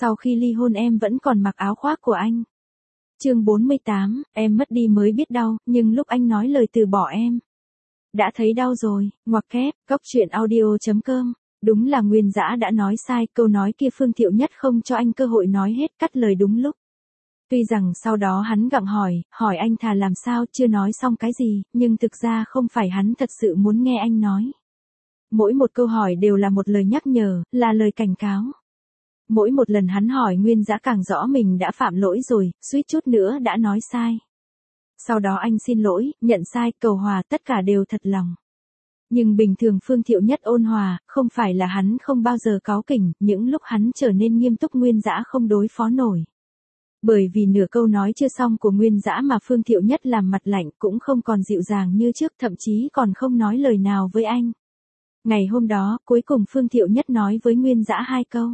Sau khi ly hôn em vẫn còn mặc áo khoác của anh. Chương 48, em mất đi mới biết đau, nhưng lúc anh nói lời từ bỏ em đã thấy đau rồi. Ngoặc kép, Cóc Truyện Audio.com. Đúng là Nguyên Dã đã nói sai, câu nói kia Phương Thiệu Nhất không cho anh cơ hội nói hết, cắt lời đúng lúc. Tuy rằng sau đó hắn gặng hỏi anh thà làm sao chưa nói xong cái gì, nhưng thực ra không phải hắn thật sự muốn nghe anh nói. Mỗi một câu hỏi đều là một lời nhắc nhở, là lời cảnh cáo. Mỗi một lần hắn hỏi Nguyên Dã càng rõ mình đã phạm lỗi rồi, suýt chút nữa đã nói sai. Sau đó anh xin lỗi, nhận sai, cầu hòa, tất cả đều thật lòng. Nhưng bình thường Phương Thiệu Nhất ôn hòa, không phải là hắn không bao giờ cáu kỉnh, những lúc hắn trở nên nghiêm túc Nguyên Dã không đối phó nổi. Bởi vì nửa câu nói chưa xong của Nguyên Dã mà Phương Thiệu Nhất làm mặt lạnh, cũng không còn dịu dàng như trước, thậm chí còn không nói lời nào với anh. Ngày hôm đó, cuối cùng Phương Thiệu Nhất nói với Nguyên Dã 2 câu.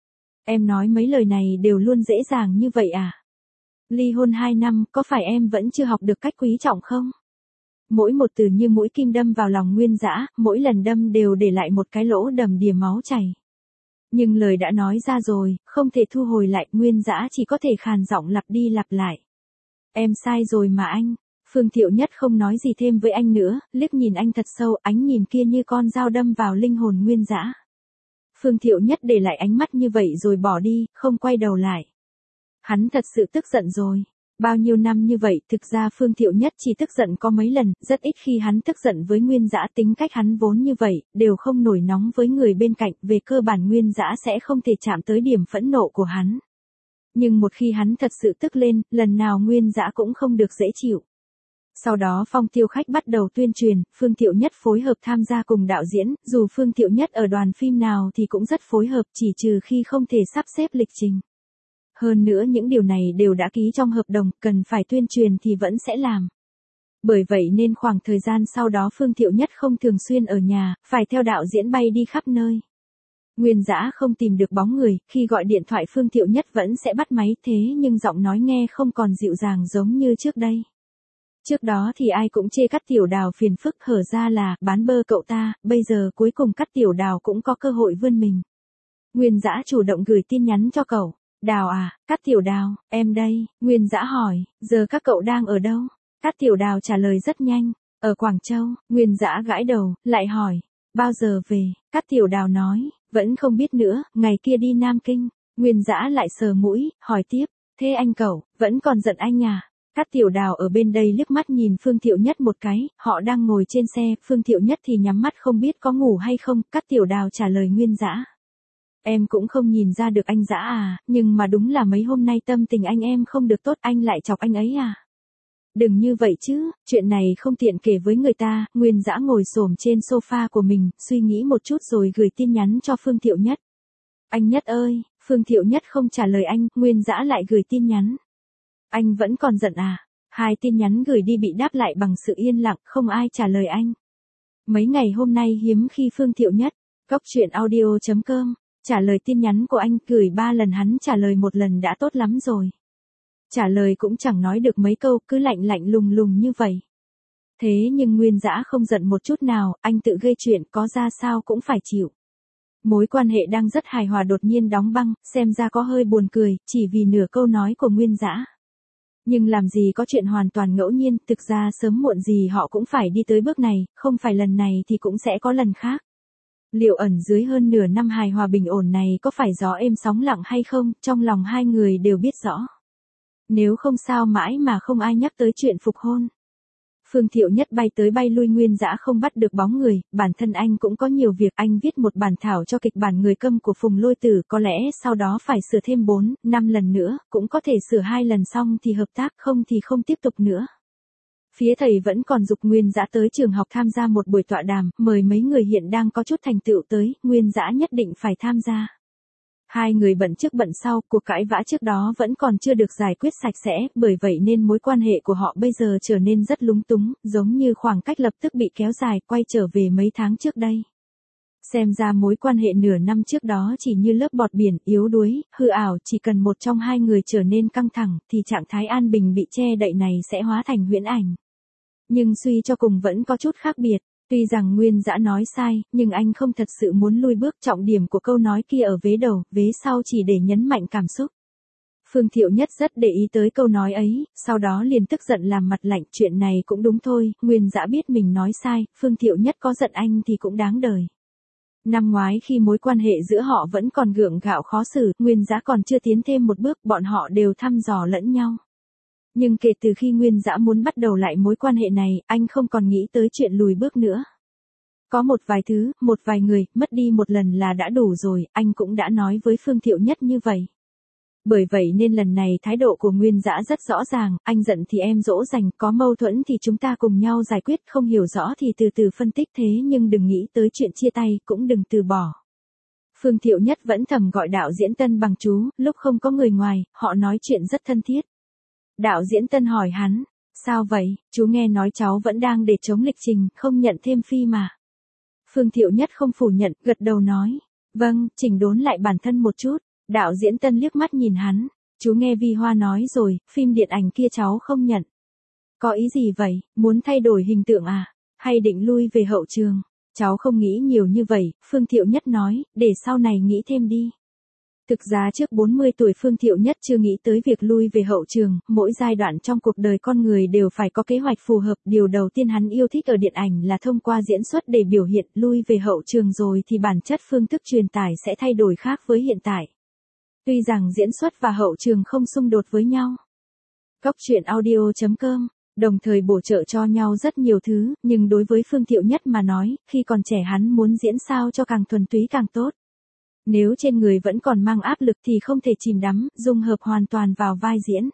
Em nói mấy lời này đều luôn dễ dàng như vậy à? Ly hôn 2 năm, có phải em vẫn chưa học được cách quý trọng không? Mỗi một từ như mũi kim đâm vào lòng Nguyên Dã, mỗi lần đâm đều để lại một cái lỗ đầm đìa máu chảy. Nhưng lời đã nói ra rồi, không thể thu hồi lại, Nguyên Dã chỉ có thể khàn giọng lặp đi lặp lại. Em sai rồi mà anh. Phương Thiệu Nhất không nói gì thêm với anh nữa, liếc nhìn anh thật sâu, ánh nhìn kia như con dao đâm vào linh hồn Nguyên Dã. Phương Thiệu Nhất để lại ánh mắt như vậy rồi bỏ đi, không quay đầu lại. Hắn thật sự tức giận rồi. Bao nhiêu năm như vậy, thực ra Phương Thiệu Nhất chỉ tức giận có mấy lần, rất ít khi hắn tức giận với Nguyên Dã, tính cách hắn vốn như vậy, đều không nổi nóng với người bên cạnh, về cơ bản Nguyên Dã sẽ không thể chạm tới điểm phẫn nộ của hắn. Nhưng một khi hắn thật sự tức lên, lần nào Nguyên Dã cũng không được dễ chịu. Sau đó Phong Tiêu Khách bắt đầu tuyên truyền, Phương Thiệu Nhất phối hợp tham gia cùng đạo diễn, dù Phương Thiệu Nhất ở đoàn phim nào thì cũng rất phối hợp, chỉ trừ khi không thể sắp xếp lịch trình. Hơn nữa những điều này đều đã ký trong hợp đồng, cần phải tuyên truyền thì vẫn sẽ làm. Bởi vậy nên khoảng thời gian sau đó Phương Thiệu Nhất không thường xuyên ở nhà, phải theo đạo diễn bay đi khắp nơi. Nguyên Dã không tìm được bóng người, khi gọi điện thoại Phương Thiệu Nhất vẫn sẽ bắt máy, thế nhưng giọng nói nghe không còn dịu dàng giống như trước đây. Trước đó thì ai cũng chê Cát Tiểu Đào phiền phức, hở ra là bán bơ cậu ta, bây giờ cuối cùng Cát Tiểu Đào cũng có cơ hội vươn mình. Nguyên Dã chủ động gửi tin nhắn cho cậu. Đào à, Cát Tiểu Đào, em đây. Nguyên Dã hỏi, giờ các cậu đang ở đâu? Cát Tiểu Đào trả lời rất nhanh, ở Quảng Châu. Nguyên Dã gãi đầu, lại hỏi, bao giờ về? Cát Tiểu Đào nói, vẫn không biết nữa, ngày kia đi Nam Kinh. Nguyên Dã lại sờ mũi, hỏi tiếp, thế anh cậu, vẫn còn giận anh à? Cát Tiểu Đào ở bên đây liếc mắt nhìn Phương Thiệu Nhất một cái, họ đang ngồi trên xe, Phương Thiệu Nhất thì nhắm mắt không biết có ngủ hay không, Cát Tiểu Đào trả lời Nguyên Dã. Em cũng không nhìn ra được anh Dã à, nhưng mà đúng là mấy hôm nay tâm tình anh em không được tốt, anh lại chọc anh ấy à? Đừng như vậy chứ, chuyện này không tiện kể với người ta. Nguyên Dã ngồi xổm trên sofa của mình, suy nghĩ một chút rồi gửi tin nhắn cho Phương Thiệu Nhất. Anh Nhất ơi, Phương Thiệu Nhất không trả lời anh, Nguyên Dã lại gửi tin nhắn. Anh vẫn còn giận à? 2 tin nhắn gửi đi bị đáp lại bằng sự yên lặng, không ai trả lời anh. Mấy ngày hôm nay hiếm khi Phương Thiệu Nhất, Cóc Truyện Audio.com, trả lời tin nhắn của anh, gửi 3 lần hắn trả lời 1 lần đã tốt lắm rồi. Trả lời cũng chẳng nói được mấy câu, cứ lạnh lạnh lùng lùng như vậy. Thế nhưng Nguyên Dã không giận một chút nào, anh tự gây chuyện, có ra sao cũng phải chịu. Mối quan hệ đang rất hài hòa đột nhiên đóng băng, xem ra có hơi buồn cười, chỉ vì nửa câu nói của Nguyên Dã. Nhưng làm gì có chuyện hoàn toàn ngẫu nhiên, thực ra sớm muộn gì họ cũng phải đi tới bước này, không phải lần này thì cũng sẽ có lần khác. Liệu ẩn dưới hơn nửa năm hài hòa bình ổn này có phải gió êm sóng lặng hay không, trong lòng hai người đều biết rõ. Nếu không sao mãi mà không ai nhắc tới chuyện phục hôn. Phương Thiệu Nhất bay tới bay lui, Nguyên Dã không bắt được bóng người, bản thân anh cũng có nhiều việc, anh viết một bản thảo cho kịch bản Người Câm của Phùng Lôi Tử, có lẽ sau đó phải sửa thêm 4, 5 lần nữa, cũng có thể sửa 2 lần xong thì hợp tác, không thì không tiếp tục nữa. Phía thầy vẫn còn giục Nguyên Dã tới trường học tham gia một buổi tọa đàm, mời mấy người hiện đang có chút thành tựu tới, Nguyên Dã nhất định phải tham gia. 2 người bận trước bận sau, cuộc cãi vã trước đó vẫn còn chưa được giải quyết sạch sẽ, bởi vậy nên mối quan hệ của họ bây giờ trở nên rất lúng túng, giống như khoảng cách lập tức bị kéo dài, quay trở về mấy tháng trước đây. Xem ra mối quan hệ nửa năm trước đó chỉ như lớp bọt biển, yếu đuối, hư ảo, chỉ cần một trong 2 người trở nên căng thẳng, thì trạng thái an bình bị che đậy này sẽ hóa thành huyễn ảnh. Nhưng suy cho cùng vẫn có chút khác biệt. Tuy rằng Nguyên Dã nói sai, nhưng anh không thật sự muốn lui bước, trọng điểm của câu nói kia ở vế đầu, vế sau chỉ để nhấn mạnh cảm xúc. Phương Thiệu Nhất rất để ý tới câu nói ấy, sau đó liền tức giận làm mặt lạnh, chuyện này cũng đúng thôi, Nguyên Dã biết mình nói sai, Phương Thiệu Nhất có giận anh thì cũng đáng đời. Năm ngoái khi mối quan hệ giữa họ vẫn còn gượng gạo khó xử, Nguyên Dã còn chưa tiến thêm một bước, bọn họ đều thăm dò lẫn nhau. Nhưng kể từ khi Nguyên Dã muốn bắt đầu lại mối quan hệ này, anh không còn nghĩ tới chuyện lùi bước nữa. Có một vài thứ, một vài người, mất đi một lần là đã đủ rồi, anh cũng đã nói với Phương Thiệu Nhất như vậy. Bởi vậy nên lần này thái độ của Nguyên Dã rất rõ ràng, anh giận thì em dỗ dành, có mâu thuẫn thì chúng ta cùng nhau giải quyết, không hiểu rõ thì từ từ phân tích, thế nhưng đừng nghĩ tới chuyện chia tay, cũng đừng từ bỏ. Phương Thiệu Nhất vẫn thầm gọi đạo diễn Tân bằng chú, lúc không có người ngoài, họ nói chuyện rất thân thiết. Đạo diễn Tân hỏi hắn, sao vậy, chú nghe nói cháu vẫn đang để chống lịch trình, không nhận thêm phi mà. Phương Thiệu Nhất không phủ nhận, gật đầu nói, vâng, chỉnh đốn lại bản thân một chút. Đạo diễn Tân liếc mắt nhìn hắn, chú nghe Vi Hoa nói rồi, phim điện ảnh kia cháu không nhận. Có ý gì vậy, muốn thay đổi hình tượng à, hay định lui về hậu trường? Cháu không nghĩ nhiều như vậy, Phương Thiệu Nhất nói, để sau này nghĩ thêm đi. Thực ra trước 40 tuổi Phương Thiệu Nhất chưa nghĩ tới việc lui về hậu trường, mỗi giai đoạn trong cuộc đời con người đều phải có kế hoạch phù hợp, điều đầu tiên hắn yêu thích ở điện ảnh là thông qua diễn xuất để biểu hiện, lui về hậu trường rồi thì bản chất phương thức truyền tải sẽ thay đổi khác với hiện tại. Tuy rằng diễn xuất và hậu trường không xung đột với nhau. Cóc truyện audio.com, đồng thời bổ trợ cho nhau rất nhiều thứ, nhưng đối với Phương Thiệu Nhất mà nói, khi còn trẻ hắn muốn diễn sao cho càng thuần túy càng tốt. Nếu trên người vẫn còn mang áp lực thì không thể chìm đắm, dung hợp hoàn toàn vào vai diễn.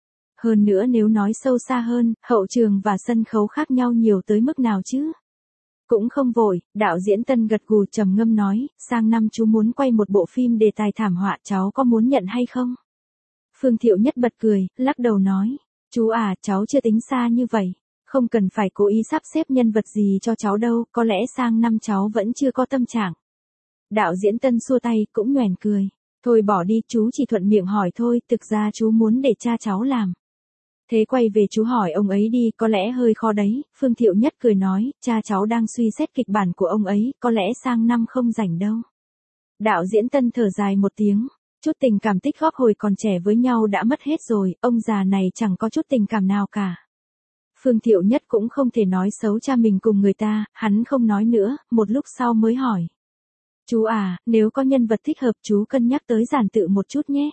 Hơn nữa nếu nói sâu xa hơn, hậu trường và sân khấu khác nhau nhiều tới mức nào chứ? Cũng không vội, đạo diễn Tân gật gù trầm ngâm nói, sang năm chú muốn quay một bộ phim đề tài thảm họa, cháu có muốn nhận hay không? Phương Thiệu Nhất bật cười, lắc đầu nói, chú à, cháu chưa tính xa như vậy, không cần phải cố ý sắp xếp nhân vật gì cho cháu đâu, có lẽ sang năm cháu vẫn chưa có tâm trạng. Đạo diễn Tân xua tay, cũng nhoẻn cười, thôi bỏ đi, chú chỉ thuận miệng hỏi thôi, thực ra chú muốn để cha cháu làm. Thế quay về chú hỏi ông ấy đi, có lẽ hơi khó đấy, Phương Thiệu Nhất cười nói, cha cháu đang suy xét kịch bản của ông ấy, có lẽ sang năm không rảnh đâu. Đạo diễn Tân thở dài một tiếng, chút tình cảm tích góp hồi còn trẻ với nhau đã mất hết rồi, ông già này chẳng có chút tình cảm nào cả. Phương Thiệu Nhất cũng không thể nói xấu cha mình cùng người ta, hắn không nói nữa, một lúc sau mới hỏi. Chú à, nếu có nhân vật thích hợp chú cân nhắc tới giản tự một chút nhé.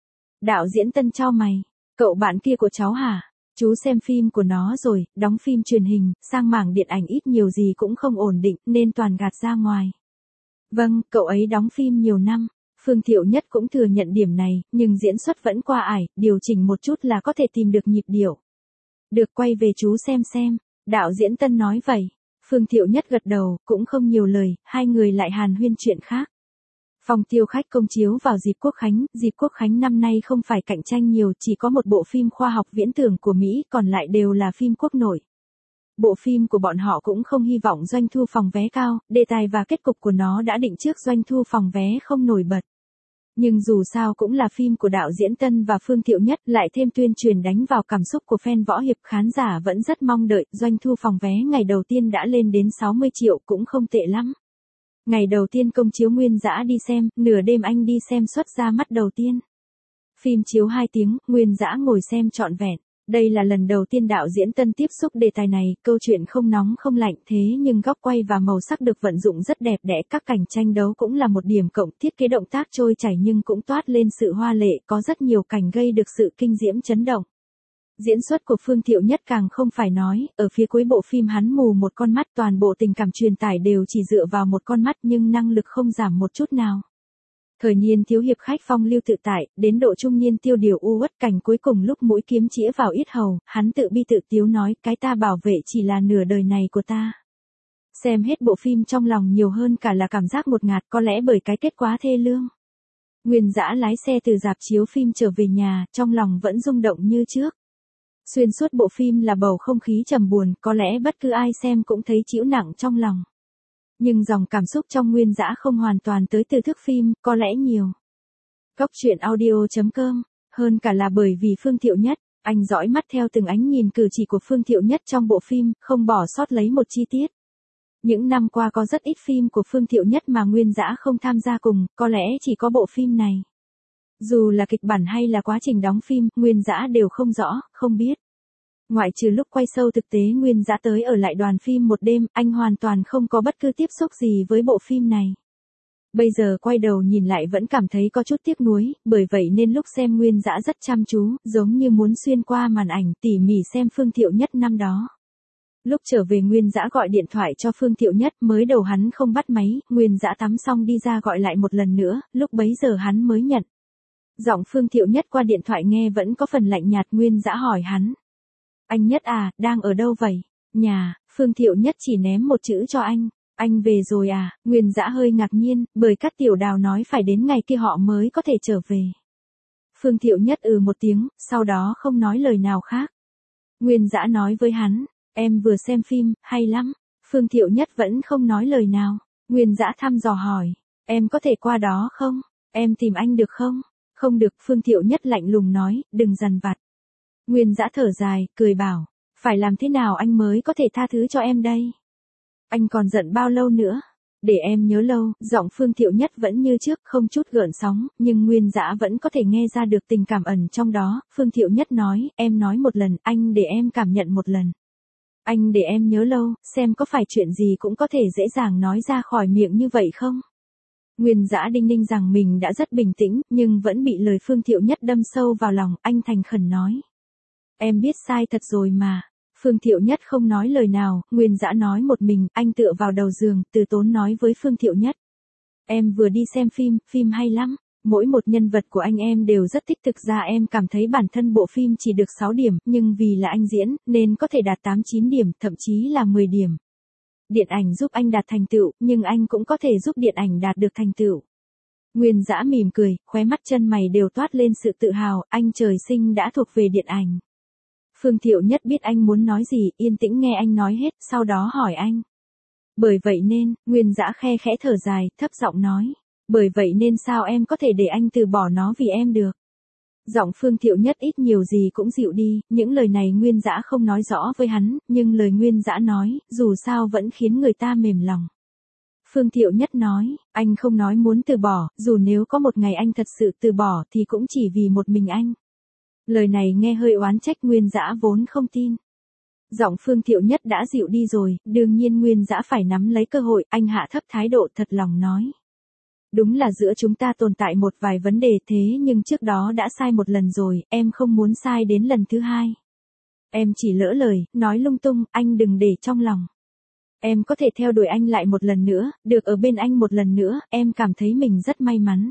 Đạo diễn Tân chau mày. Cậu bạn kia của cháu hả? Chú xem phim của nó rồi, đóng phim truyền hình, sang mảng điện ảnh ít nhiều gì cũng không ổn định, nên toàn gạt ra ngoài. Vâng, cậu ấy đóng phim nhiều năm. Phương Thiệu Nhất cũng thừa nhận điểm này, nhưng diễn xuất vẫn qua ải, điều chỉnh một chút là có thể tìm được nhịp điệu. Được, quay về chú xem. Đạo diễn Tân nói vậy. Phương Thiệu Nhất gật đầu, cũng không nhiều lời, hai người lại hàn huyên chuyện khác. Phòng Tiêu Khách công chiếu vào dịp Quốc khánh năm nay không phải cạnh tranh nhiều, chỉ có một bộ phim khoa học viễn tưởng của Mỹ, còn lại đều là phim quốc nội. Bộ phim của bọn họ cũng không hy vọng doanh thu phòng vé cao, đề tài và kết cục của nó đã định trước doanh thu phòng vé không nổi bật. Nhưng dù sao cũng là phim của đạo diễn Tân và Phương Thiệu Nhất, lại thêm tuyên truyền đánh vào cảm xúc của fan võ hiệp, khán giả vẫn rất mong đợi, doanh thu phòng vé ngày đầu tiên đã lên đến 60 triệu, cũng không tệ lắm. Ngày đầu tiên công chiếu Nguyên Dã đi xem, nửa đêm anh đi xem suất ra mắt đầu tiên. Phim chiếu 2 tiếng, Nguyên Dã ngồi xem trọn vẹn. Đây là lần đầu tiên đạo diễn Tân tiếp xúc đề tài này, câu chuyện không nóng không lạnh thế nhưng góc quay và màu sắc được vận dụng rất đẹp đẽ, các cảnh tranh đấu cũng là một điểm cộng, thiết kế động tác trôi chảy nhưng cũng toát lên sự hoa lệ, có rất nhiều cảnh gây được sự kinh diễm chấn động. Diễn xuất của Phương Thiệu Nhất càng không phải nói, ở phía cuối bộ phim hắn mù một con mắt, toàn bộ tình cảm truyền tải đều chỉ dựa vào một con mắt nhưng năng lực không giảm một chút nào. Thời niên thiếu hiệp khách phong lưu tự tại, đến độ trung niên tiêu điều u uất, cảnh cuối cùng lúc mũi kiếm chĩa vào yết hầu, hắn tự bi tự tiếu nói, cái ta bảo vệ chỉ là nửa đời này của ta. Xem hết bộ phim trong lòng nhiều hơn cả là cảm giác ngột ngạt, có lẽ bởi cái kết quá thê lương. Nguyên Dã lái xe từ rạp chiếu phim trở về nhà, trong lòng vẫn rung động như trước. Xuyên suốt bộ phim là bầu không khí trầm buồn, có lẽ bất cứ ai xem cũng thấy chịu nặng trong lòng. Nhưng dòng cảm xúc trong Nguyên Dã không hoàn toàn tới từ thước phim, có lẽ nhiều. Cóc truyện audio.com, hơn cả là bởi vì Phương Thiệu Nhất, anh dõi mắt theo từng ánh nhìn cử chỉ của Phương Thiệu Nhất trong bộ phim, không bỏ sót lấy một chi tiết. Những năm qua có rất ít phim của Phương Thiệu Nhất mà Nguyên Dã không tham gia cùng, có lẽ chỉ có bộ phim này. Dù là kịch bản hay là quá trình đóng phim, Nguyên Dã đều không rõ, không biết. Ngoại trừ lúc quay show thực tế Nguyên Dã tới ở lại đoàn phim một đêm, anh hoàn toàn không có bất cứ tiếp xúc gì với bộ phim này. Bây giờ quay đầu nhìn lại vẫn cảm thấy có chút tiếc nuối, bởi vậy nên lúc xem Nguyên Dã rất chăm chú, giống như muốn xuyên qua màn ảnh tỉ mỉ xem Phương Thiệu Nhất năm đó. Lúc trở về Nguyên Dã gọi điện thoại cho Phương Thiệu Nhất, mới đầu hắn không bắt máy, Nguyên Dã tắm xong đi ra gọi lại một lần nữa, lúc bấy giờ hắn mới nhận. Giọng Phương Thiệu Nhất qua điện thoại nghe vẫn có phần lạnh nhạt. Nguyên Dã hỏi hắn. Anh Nhất à, đang ở đâu vậy? Nhà. Phương Thiệu Nhất chỉ ném một chữ cho anh. Anh về rồi à? Nguyên Dã hơi ngạc nhiên, bởi Cát Tiểu Đào nói phải đến ngày kia họ mới có thể trở về. Phương Thiệu Nhất một tiếng, sau đó không nói lời nào khác. Nguyên Dã nói với hắn. Em vừa xem phim, hay lắm. Phương Thiệu Nhất vẫn không nói lời nào. Nguyên Dã thăm dò hỏi. Em có thể qua đó không? Em tìm anh được không? Không được. Phương Thiệu Nhất lạnh lùng nói, đừng dằn vặt. Nguyên Dã thở dài, cười bảo. Phải làm thế nào anh mới có thể tha thứ cho em đây? Anh còn giận bao lâu nữa? Để em nhớ lâu. Giọng Phương Thiệu Nhất vẫn như trước, không chút gợn sóng, nhưng Nguyên Dã vẫn có thể nghe ra được tình cảm ẩn trong đó. Phương Thiệu Nhất nói, em nói một lần, anh để em cảm nhận một lần. Anh để em nhớ lâu, xem có phải chuyện gì cũng có thể dễ dàng nói ra khỏi miệng như vậy không? Nguyên Dã đinh ninh rằng mình đã rất bình tĩnh, nhưng vẫn bị lời Phương Thiệu Nhất đâm sâu vào lòng, anh thành khẩn nói. Em biết sai thật rồi mà. Phương Thiệu Nhất không nói lời nào, Nguyên Dã nói một mình, anh tựa vào đầu giường, từ tốn nói với Phương Thiệu Nhất. Em vừa đi xem phim hay lắm. Mỗi một nhân vật của anh em đều rất thích, thực ra em cảm thấy bản thân bộ phim chỉ được 6 điểm, nhưng vì là anh diễn, nên có thể đạt 8-9 điểm, thậm chí là 10 điểm. Điện ảnh giúp anh đạt thành tựu, nhưng anh cũng có thể giúp điện ảnh đạt được thành tựu. Nguyên Dã mỉm cười, khóe mắt chân mày đều toát lên sự tự hào, anh trời sinh đã thuộc về điện ảnh. Phương Thiệu Nhất biết anh muốn nói gì, yên tĩnh nghe anh nói hết, sau đó hỏi anh. Bởi vậy nên, Nguyên Dã khe khẽ thở dài, thấp giọng nói. Bởi vậy nên sao em có thể để anh từ bỏ nó vì em được? Giọng Phương Thiệu Nhất ít nhiều gì cũng dịu đi, những lời này Nguyên Dã không nói rõ với hắn, nhưng lời Nguyên Dã nói, dù sao vẫn khiến người ta mềm lòng. Phương Thiệu Nhất nói, anh không nói muốn từ bỏ, dù nếu có một ngày anh thật sự từ bỏ thì cũng chỉ vì một mình anh. Lời này nghe hơi oán trách, Nguyên Dã vốn không tin. Giọng Phương Thiệu Nhất đã dịu đi rồi, đương nhiên Nguyên Dã phải nắm lấy cơ hội, anh hạ thấp thái độ thật lòng nói. Đúng là giữa chúng ta tồn tại một vài vấn đề, thế nhưng trước đó đã sai một lần rồi, em không muốn sai đến lần thứ hai. Em chỉ lỡ lời, nói lung tung, anh đừng để trong lòng. Em có thể theo đuổi anh lại một lần nữa, được ở bên anh một lần nữa, em cảm thấy mình rất may mắn.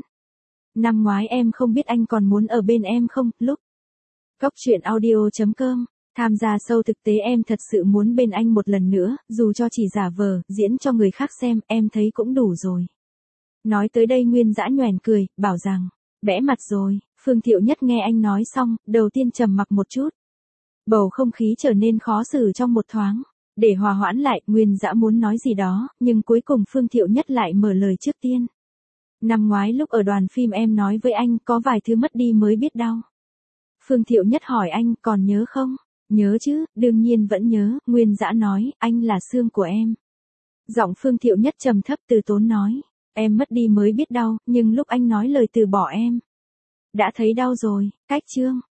Năm ngoái em không biết anh còn muốn ở bên em không, lúc Cóc truyện audio.com, tham gia show thực tế em thật sự muốn bên anh một lần nữa, dù cho chỉ giả vờ, diễn cho người khác xem, em thấy cũng đủ rồi. Nói tới đây Nguyên Dã nhoẻn cười, bảo rằng, bẽ mặt rồi. Phương Thiệu Nhất nghe anh nói xong, đầu tiên trầm mặc một chút. Bầu không khí trở nên khó xử trong một thoáng. Để hòa hoãn lại, Nguyên Dã muốn nói gì đó, nhưng cuối cùng Phương Thiệu Nhất lại mở lời trước tiên. Năm ngoái lúc ở đoàn phim em nói với anh, có vài thứ mất đi mới biết đau. Phương Thiệu Nhất hỏi anh, còn nhớ không? Nhớ chứ, đương nhiên vẫn nhớ. Nguyên Dã nói, anh là xương của em. Giọng Phương Thiệu Nhất trầm thấp từ tốn nói. Em mất đi mới biết đau, nhưng lúc anh nói lời từ bỏ em đã thấy đau rồi. Cách chương